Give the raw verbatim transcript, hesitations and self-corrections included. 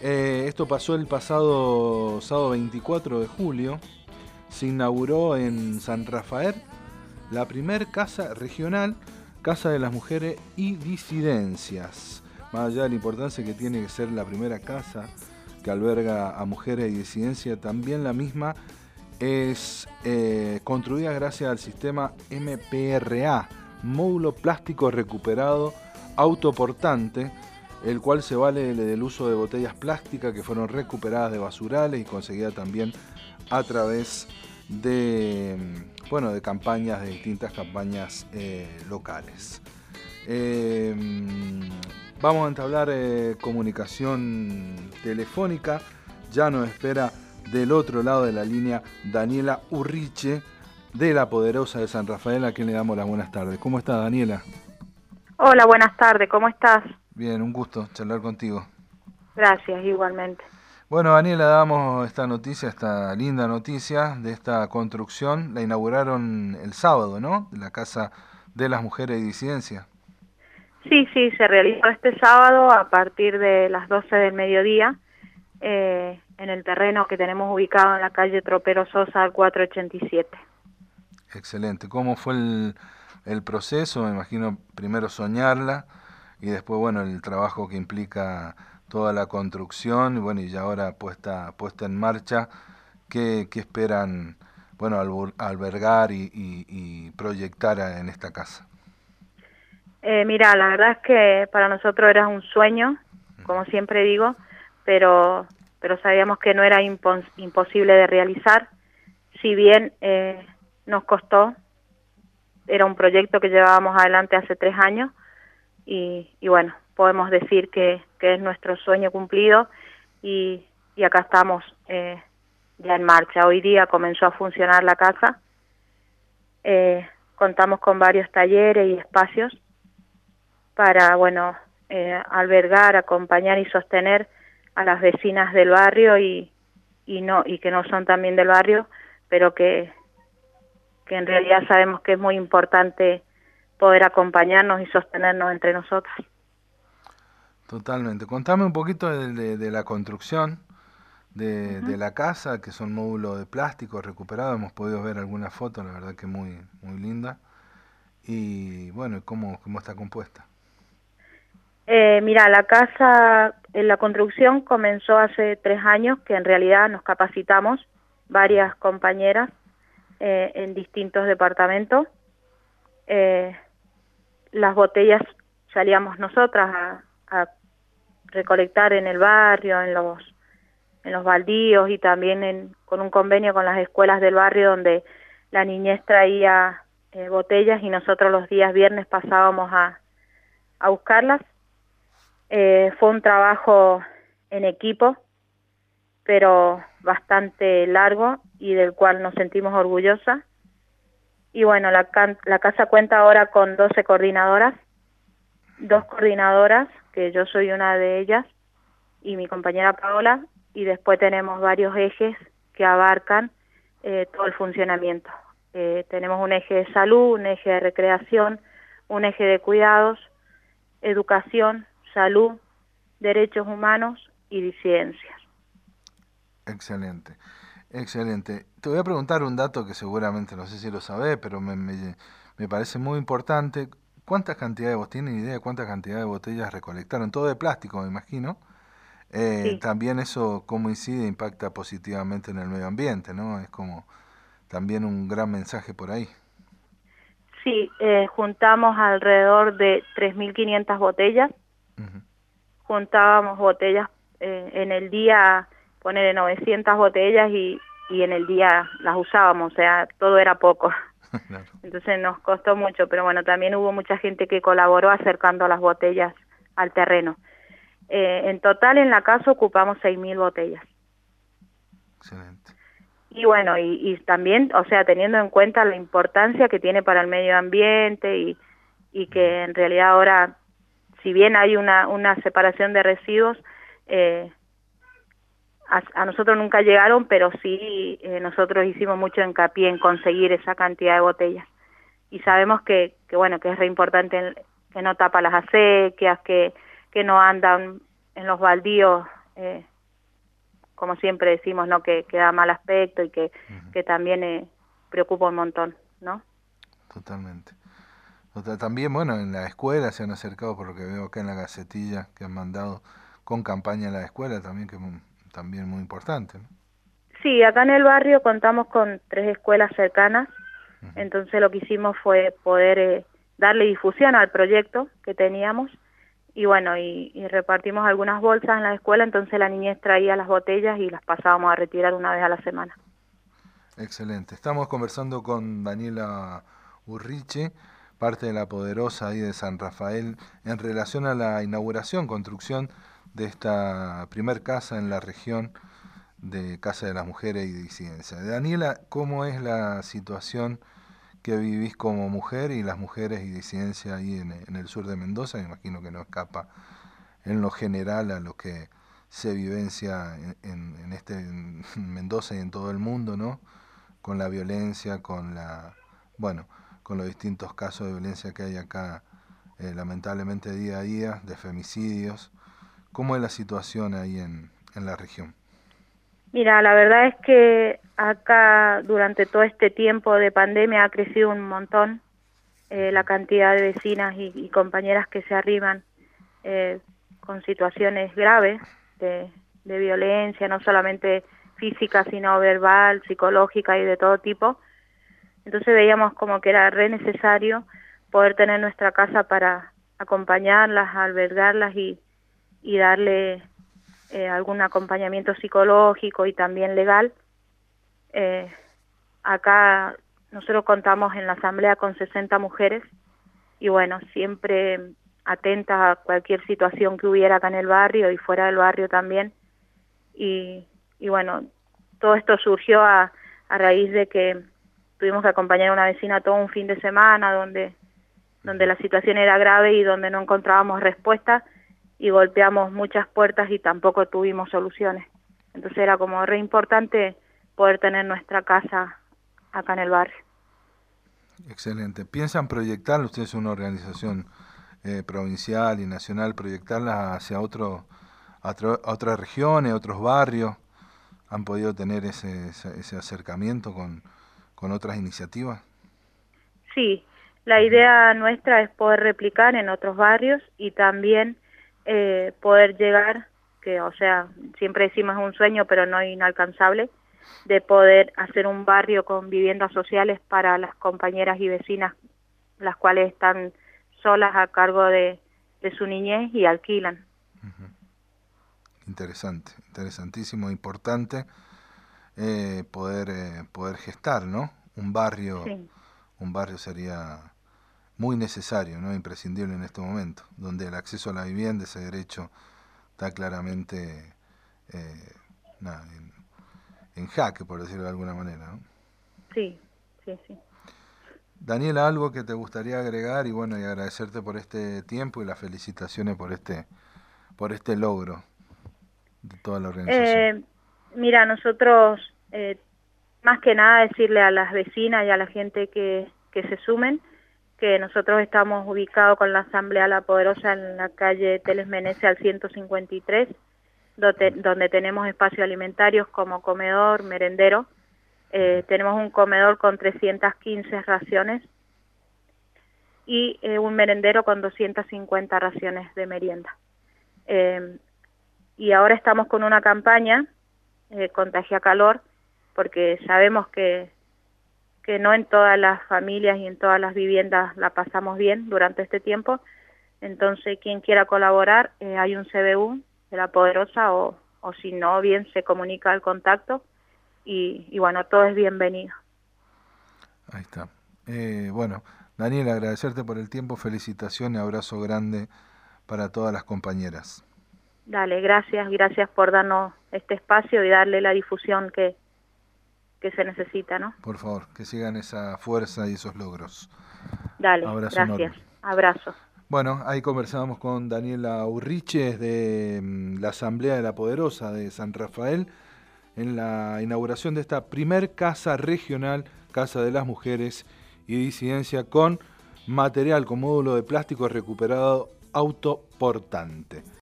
Eh, esto pasó el pasado sábado veinticuatro de julio. Se inauguró en San Rafael la primer casa regional, Casa de las Mujeres y Disidencias. Más allá de la importancia que tiene que ser la primera casa que alberga a mujeres y disidencias, también la misma es eh, construida gracias al sistema M P R A, módulo plástico recuperado autoportante, el cual se vale del uso de botellas plásticas que fueron recuperadas de basurales y conseguidas también a través de, bueno, de campañas, de distintas campañas eh, locales. Eh, vamos a entablar eh, comunicación telefónica. Ya nos espera del otro lado de la línea Daniela Urriche, de La Poderosa de San Rafael, a quien le damos las buenas tardes. ¿Cómo está, Daniela? Hola, buenas tardes, ¿cómo estás? Bien, un gusto charlar contigo. Gracias, igualmente. Bueno, Daniela, damos esta noticia, esta linda noticia de esta construcción. La inauguraron el sábado, ¿no? La Casa de las Mujeres y Disidencia. Sí, sí, se realizó este sábado a partir de las doce del mediodía eh, en el terreno que tenemos ubicado en la calle Tropero Sosa al cuatrocientos ochenta y siete. Excelente. ¿Cómo fue el, el proceso? Me imagino primero soñarla y después, bueno, el trabajo que implica toda la construcción y bueno, y ya ahora puesta, puesta en marcha. ¿Qué, qué esperan, bueno, albu- albergar y, y, y proyectar en esta casa? Eh, mira, la verdad es que para nosotros era un sueño, como siempre digo, pero, pero sabíamos que no era impos- imposible de realizar. Si bien eh, nos costó, era un proyecto que llevábamos adelante hace tres años, y, y bueno, podemos decir que, que es nuestro sueño cumplido y, y acá estamos eh, ya en marcha. Hoy día comenzó a funcionar la casa, eh, contamos con varios talleres y espacios para, bueno, eh, albergar, acompañar y sostener a las vecinas del barrio y, y, no, y que no son también del barrio, pero que, que en realidad sabemos que es muy importante poder acompañarnos y sostenernos entre nosotros. Totalmente. Contame un poquito de, de- de la construcción de, Ujú. de la casa, que son módulos de plástico recuperados. Hemos podido ver algunas fotos, la verdad que muy, muy linda. Y bueno, ¿cómo, cómo está compuesta? Eh, mira, la casa, en la construcción comenzó hace tres años, que en realidad nos capacitamos varias compañeras eh, en distintos departamentos. Eh, las botellas salíamos nosotras a, a recolectar en el barrio, en los en los baldíos y también en, con un convenio con las escuelas del barrio donde la niñez traía eh, botellas y nosotros los días viernes pasábamos a, a buscarlas. Eh, fue un trabajo en equipo, pero bastante largo y del cual nos sentimos orgullosas. Y bueno, la, can la casa cuenta ahora con doce coordinadoras, dos coordinadoras, que yo soy una de ellas, y mi compañera Paola, y después tenemos varios ejes que abarcan eh, todo el funcionamiento. Eh, tenemos un eje de salud, un eje de recreación, un eje de cuidados, educación, salud, derechos humanos y disidencias. Excelente, excelente. Te voy a preguntar un dato que seguramente no sé si lo sabés, pero me, me, me parece muy importante. ¿Cuántas cantidades, vos tienen idea de cuántas cantidades de botellas recolectaron? Todo de plástico, me imagino. Eh, Sí, también eso, cómo incide, impacta positivamente en el medio ambiente, ¿no? Es como también un gran mensaje por ahí. sí, eh, juntamos alrededor de tres mil quinientas botellas, Ujú. juntábamos botellas eh, en el día, poner novecientas botellas y, y en el día las usábamos, o sea, todo era poco. Claro. Entonces nos costó mucho, pero bueno, también hubo mucha gente que colaboró acercando las botellas al terreno. Eh, en total en la casa ocupamos seis mil botellas. Excelente. Y bueno, y, y también, o sea, teniendo en cuenta la importancia que tiene para el medio ambiente y, y que en realidad ahora, si bien hay una, una separación de residuos, eh, a, a nosotros nunca llegaron, pero sí eh, nosotros hicimos mucho hincapié en conseguir esa cantidad de botellas. Y sabemos que, que bueno, que es re importante que no tapa las acequias, que, que no andan en los baldíos eh, como siempre decimos, ¿no? Que, que da mal aspecto y que, uh-huh. que también eh, preocupa un montón, ¿no? Totalmente. También, bueno, en la escuela se han acercado, por lo que veo acá en la gacetilla que han mandado, con campaña en la escuela también, que es muy, también muy importante, ¿no? Sí, acá en el barrio contamos con tres escuelas cercanas, uh-huh. entonces lo que hicimos fue poder eh, darle difusión al proyecto que teníamos, y bueno, y, y repartimos algunas bolsas en la escuela, entonces la niñez traía las botellas y las pasábamos a retirar una vez a la semana. Excelente. Estamos conversando con Daniela Urriche, parte de La Poderosa ahí de San Rafael, en relación a la inauguración, construcción de esta primer casa en la región de Casa de las Mujeres y Disidencia. Daniela, ¿cómo es la situación que vivís como mujer y las mujeres y disidencia ahí en, en el sur de Mendoza? Me imagino que no escapa en lo general a lo que se vivencia en, en, en este en Mendoza y en todo el mundo, ¿no? Con la violencia, con la, bueno, con los distintos casos de violencia que hay acá, eh, lamentablemente día a día, de femicidios. ¿Cómo es la situación ahí en, en la región? Mira, la verdad es que acá durante todo este tiempo de pandemia ha crecido un montón eh, la cantidad de vecinas y, y compañeras que se arriman eh, con situaciones graves de, de violencia, no solamente física, sino verbal, psicológica y de todo tipo. Entonces veíamos como que era re necesario poder tener nuestra casa para acompañarlas, albergarlas y, y darle eh, algún acompañamiento psicológico y también legal. Eh, acá nosotros contamos en la asamblea con sesenta mujeres y bueno, siempre atentas a cualquier situación que hubiera acá en el barrio y fuera del barrio también. Y, y bueno, todo esto surgió a, a raíz de que tuvimos que acompañar a una vecina todo un fin de semana donde, donde la situación era grave y donde no encontrábamos respuesta y golpeamos muchas puertas y tampoco tuvimos soluciones. Entonces era como re importante poder tener nuestra casa acá en el barrio. Excelente. ¿Piensan proyectar, ustedes son una organización eh, provincial y nacional, proyectarlas hacia otro, a, otro, a otras regiones, otros barrios? ¿Han podido tener ese, ese, ese acercamiento con, con otras iniciativas? Sí, la idea nuestra es poder replicar en otros barrios y también eh, poder llegar, que o sea, siempre decimos es un sueño pero no inalcanzable, de poder hacer un barrio con viviendas sociales para las compañeras y vecinas, las cuales están solas a cargo de, de su niñez y alquilan. Uh-huh. Interesante, interesantísimo, importante eh, poder eh, poder gestar, ¿no? Un barrio, sí. Un barrio sería muy necesario, ¿no? Imprescindible en este momento, donde el acceso a la vivienda, ese derecho, está claramente eh, nada, en, en jaque, por decirlo de alguna manera, ¿no? Sí, sí, sí. Daniela, algo que te gustaría agregar y bueno, y agradecerte por este tiempo y las felicitaciones por este por este logro de toda la organización. Eh, mira, nosotros eh, más que nada decirle a las vecinas y a la gente que, que se sumen que nosotros estamos ubicados con la Asamblea La Poderosa en la calle Teles Meneses al ciento cincuenta y tres, donde, donde tenemos espacios alimentarios como comedor, merendero. Eh, tenemos un comedor con trescientas quince raciones y eh, un merendero con doscientas cincuenta raciones de merienda. Eh, y ahora estamos con una campaña, eh, Contagia Calor, porque sabemos que, que no en todas las familias y en todas las viviendas la pasamos bien durante este tiempo. Entonces, quien quiera colaborar, eh, hay un C B U de La Poderosa o, o si no, bien se comunica al contacto. Y, y bueno, todo es bienvenido. Ahí está. Eh, bueno, Daniela, agradecerte por el tiempo, felicitaciones, abrazo grande para todas las compañeras. Dale, gracias, gracias por darnos este espacio y darle la difusión que, que se necesita, ¿no? Por favor, que sigan esa fuerza y esos logros. Dale, abrazo gracias, enorme. Abrazo. Bueno, ahí conversábamos con Daniela Urriche de um, la Asamblea de La Poderosa de San Rafael, en la inauguración de esta primer casa regional, Casa de las Mujeres y Disidencia, con material, con módulo de plástico recuperado autoportante.